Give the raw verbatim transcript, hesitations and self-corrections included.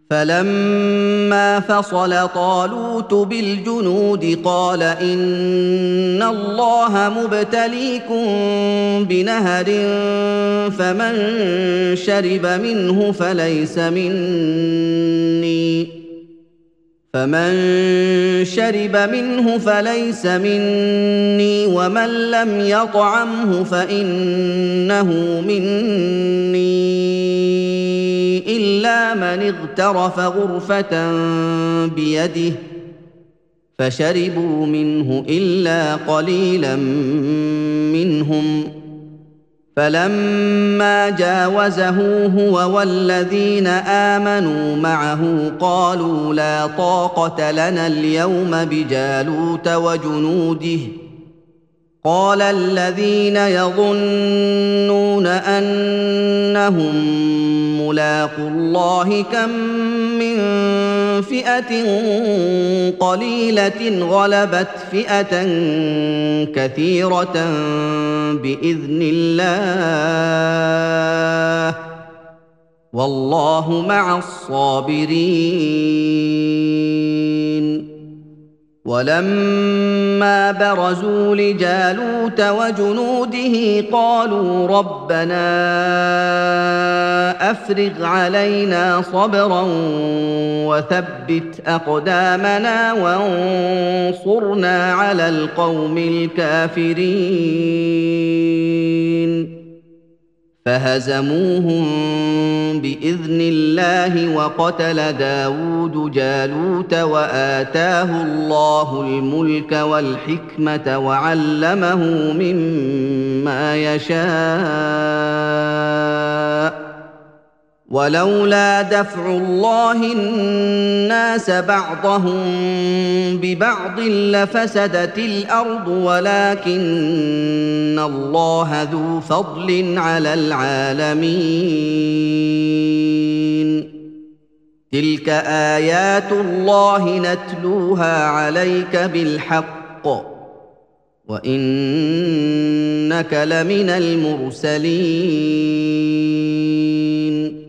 فلما فصل طالوت بالجنود قال إن الله مبتليكم بنهر فمن شرب منه فليس مني فمن شرب منه فليس مني ومن لم يطعمه فإنه مني إلا من اغترف غرفة بيده فشربوا منه إلا قليلا منهم فلما جاوزه هو والذين آمنوا معه قالوا لا طاقة لنا اليوم بجالوت وجنوده قال الذين يظنون أنهم ملاقو الله كم من فئة قليلة غلبت فئة كثيرة بإذن الله والله مع الصابرين ولما برزوا لجالوت وجنوده قالوا ربنا أفرغ علينا صبرا وثبت أقدامنا وانصرنا على القوم الكافرين فهزموهم بإذن الله وقتل داود جالوت وآتاه الله الملك والحكمة وعلمه مما يشاء ولولا دفع الله الناس بعضهم ببعض لفسدت الأرض ولكن الله ذو فضل على العالمين تلك آيات الله نتلوها عليك بالحق وإنك لمن المرسلين